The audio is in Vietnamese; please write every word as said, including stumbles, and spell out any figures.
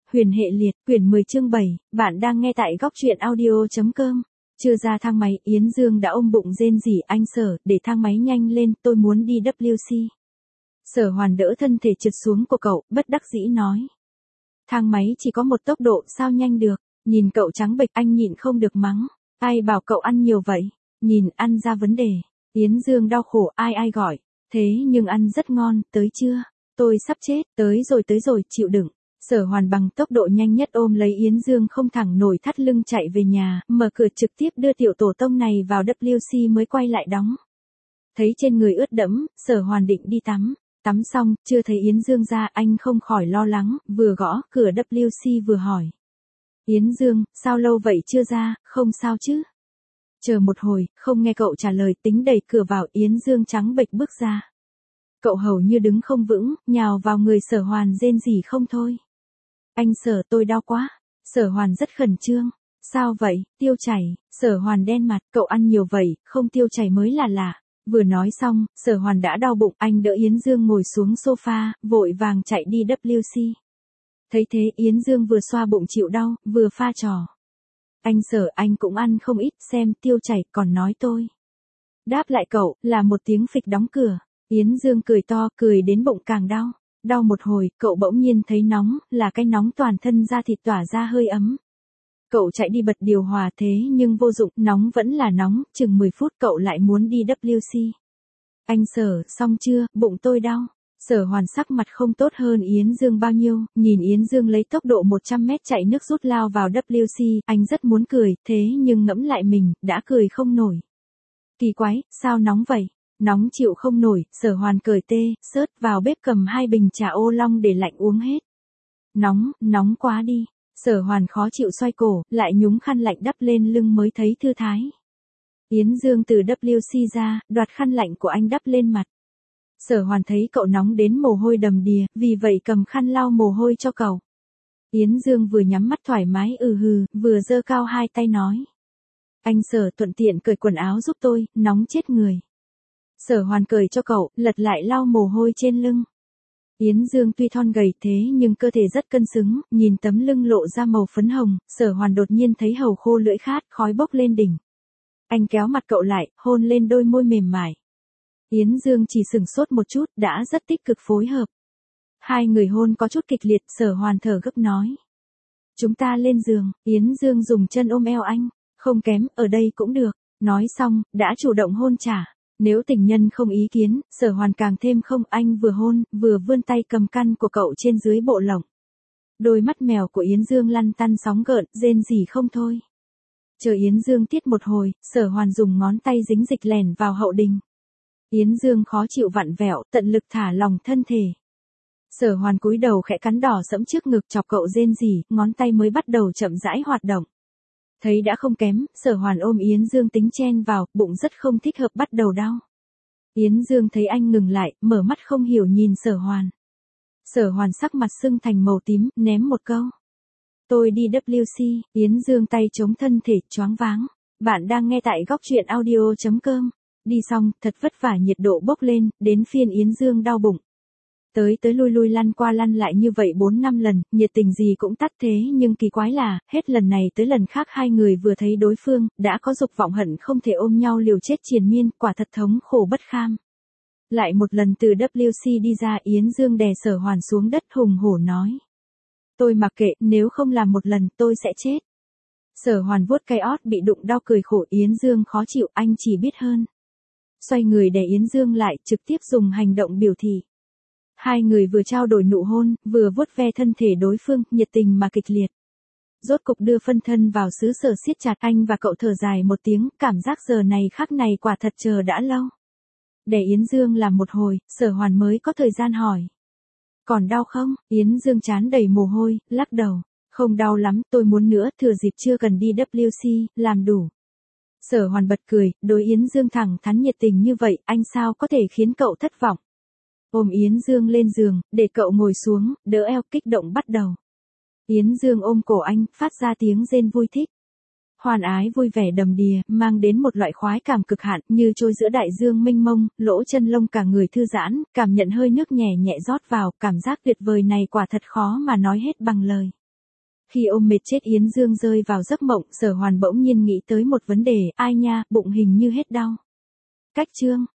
Huyền hệ liệt, quyển mười chương bảy, bạn đang nghe tại góc truyện audio chấm com. Chưa ra thang máy, Yến Dương đã ôm bụng rên rỉ, anh Sở, để thang máy nhanh lên, tôi muốn đi W C. Sở Hoàn đỡ thân thể trượt xuống của cậu, bất đắc dĩ nói. Thang máy chỉ có một tốc độ, sao nhanh được, nhìn cậu trắng bệch, anh nhịn không được mắng. Ai bảo cậu ăn nhiều vậy, nhìn ăn ra vấn đề. Yến Dương đau khổ, ai ai gọi, thế nhưng ăn rất ngon, tới chưa? Tôi sắp chết, tới rồi tới rồi, chịu đựng. Sở Hoàn bằng tốc độ nhanh nhất ôm lấy Yến Dương không thẳng nổi thắt lưng chạy về nhà, mở cửa trực tiếp đưa tiểu tổ tông này vào W C mới quay lại đóng. Thấy trên người ướt đẫm, Sở Hoàn định đi tắm. Tắm xong, chưa thấy Yến Dương ra, anh không khỏi lo lắng, vừa gõ cửa W C vừa hỏi. Yến Dương, sao lâu vậy chưa ra, không sao chứ? Chờ một hồi, không nghe cậu trả lời, tính đẩy cửa vào, Yến Dương trắng bệch bước ra. Cậu hầu như đứng không vững, nhào vào người Sở Hoàn rên rỉ không thôi. Anh Sở, tôi đau quá. Sở Hoàn rất khẩn trương. Sao vậy, tiêu chảy? Sở Hoàn đen mặt, cậu ăn nhiều vậy, không tiêu chảy mới là lạ. Vừa nói xong, Sở Hoàn đã đau bụng, anh đỡ Yến Dương ngồi xuống sofa, vội vàng chạy đi W C. Thấy thế Yến Dương vừa xoa bụng chịu đau, vừa pha trò. Anh Sở, anh cũng ăn không ít, xem tiêu chảy, còn nói tôi. Đáp lại cậu, là một tiếng phịch đóng cửa. Yến Dương cười to, cười đến bụng càng đau. Đau một hồi, cậu bỗng nhiên thấy nóng, là cái nóng toàn thân da thịt tỏa ra hơi ấm. Cậu chạy đi bật điều hòa thế nhưng vô dụng, nóng vẫn là nóng, chừng mười phút cậu lại muốn đi W C. Anh Sở, xong chưa, bụng tôi đau. Sở Hoàn sắc mặt không tốt hơn Yến Dương bao nhiêu, nhìn Yến Dương lấy tốc độ một trăm mét chạy nước rút lao vào W C, anh rất muốn cười, thế nhưng ngẫm lại mình, đã cười không nổi. Kỳ quái, sao nóng vậy? Nóng chịu không nổi, Sở Hoàn cười tê, sớt vào bếp cầm hai bình trà ô long để lạnh uống hết. Nóng, nóng quá đi. Sở Hoàn khó chịu xoay cổ, lại nhúng khăn lạnh đắp lên lưng mới thấy thư thái. Yến Dương từ W C ra, đoạt khăn lạnh của anh đắp lên mặt. Sở Hoàn thấy cậu nóng đến mồ hôi đầm đìa, vì vậy cầm khăn lau mồ hôi cho cậu. Yến Dương vừa nhắm mắt thoải mái ừ hừ, vừa giơ cao hai tay nói. Anh Sở, thuận tiện cởi quần áo giúp tôi, nóng chết người. Sở Hoàn cởi cho cậu, lật lại lau mồ hôi trên lưng. Yến Dương tuy thon gầy thế nhưng cơ thể rất cân xứng, nhìn tấm lưng lộ ra màu phấn hồng, Sở Hoàn đột nhiên thấy hầu khô lưỡi khát, khói bốc lên đỉnh. Anh kéo mặt cậu lại, hôn lên đôi môi mềm mại. Yến Dương chỉ sửng sốt một chút, đã rất tích cực phối hợp. Hai người hôn có chút kịch liệt, Sở Hoàn thở gấp nói. Chúng ta lên giường, Yến Dương dùng chân ôm eo anh, không kém, ở đây cũng được. Nói xong, đã chủ động hôn trả. Nếu tình nhân không ý kiến, Sở Hoàn càng thêm không, anh vừa hôn, vừa vươn tay cầm căn của cậu trên dưới bộ lồng. Đôi mắt mèo của Yến Dương lăn tăn sóng gợn, rên rỉ không thôi. Chờ Yến Dương tiết một hồi, Sở Hoàn dùng ngón tay dính dịch lèn vào hậu đình. Yến Dương khó chịu vặn vẹo, tận lực thả lòng thân thể. Sở Hoàn cúi đầu khẽ cắn đỏ sẫm trước ngực chọc cậu rên rỉ, ngón tay mới bắt đầu chậm rãi hoạt động. Thấy đã không kém, Sở Hoàn ôm Yến Dương tính chen vào, bụng rất không thích hợp bắt đầu đau. Yến Dương thấy anh ngừng lại, mở mắt không hiểu nhìn Sở Hoàn. Sở Hoàn sắc mặt sưng thành màu tím, ném một câu. Tôi đi W C, Yến Dương tay chống thân thể, choáng váng. Bạn đang nghe tại góc truyện audio chấm com. Đi xong, thật vất vả nhiệt độ bốc lên, đến phiên Yến Dương đau bụng. Tới tới lui lui lăn qua lăn lại như vậy bốn năm lần, nhiệt tình gì cũng tắt thế nhưng kỳ quái là, hết lần này tới lần khác hai người vừa thấy đối phương, đã có dục vọng hận không thể ôm nhau liều chết triền miên, quả thật thống khổ bất kham. Lại một lần từ W C đi ra, Yến Dương đè Sở Hoàn xuống đất hùng hổ nói. Tôi mặc kệ, nếu không làm một lần tôi sẽ chết. Sở Hoàn vuốt cái ót bị đụng đau cười khổ, Yến Dương khó chịu, anh chỉ biết hơn. Xoay người đè Yến Dương lại, trực tiếp dùng hành động biểu thị. Hai người vừa trao đổi nụ hôn, vừa vuốt ve thân thể đối phương, nhiệt tình mà kịch liệt. Rốt cục đưa phân thân vào xứ sở siết chặt, anh và cậu thở dài một tiếng, cảm giác giờ này khắc này quả thật chờ đã lâu. Để Yến Dương làm một hồi, Sở Hoàn mới có thời gian hỏi. Còn đau không? Yến Dương trán đầy mồ hôi, lắc đầu. Không đau lắm, tôi muốn nữa, thừa dịp chưa cần đi W C, làm đủ. Sở Hoàn bật cười, đối Yến Dương thẳng thắn nhiệt tình như vậy, anh sao có thể khiến cậu thất vọng. Ôm Yến Dương lên giường, để cậu ngồi xuống, đỡ eo, kích động bắt đầu. Yến Dương ôm cổ anh, phát ra tiếng rên vui thích. Hoàn ái vui vẻ đầm đìa, mang đến một loại khoái cảm cực hạn, như trôi giữa đại dương mênh mông, lỗ chân lông cả người thư giãn, cảm nhận hơi nước nhẹ nhẹ rót vào, cảm giác tuyệt vời này quả thật khó mà nói hết bằng lời. Khi ôm mệt chết Yến Dương rơi vào giấc mộng, Sở Hoàn bỗng nhiên nghĩ tới một vấn đề, ai nha, bụng hình như hết đau. Cách chương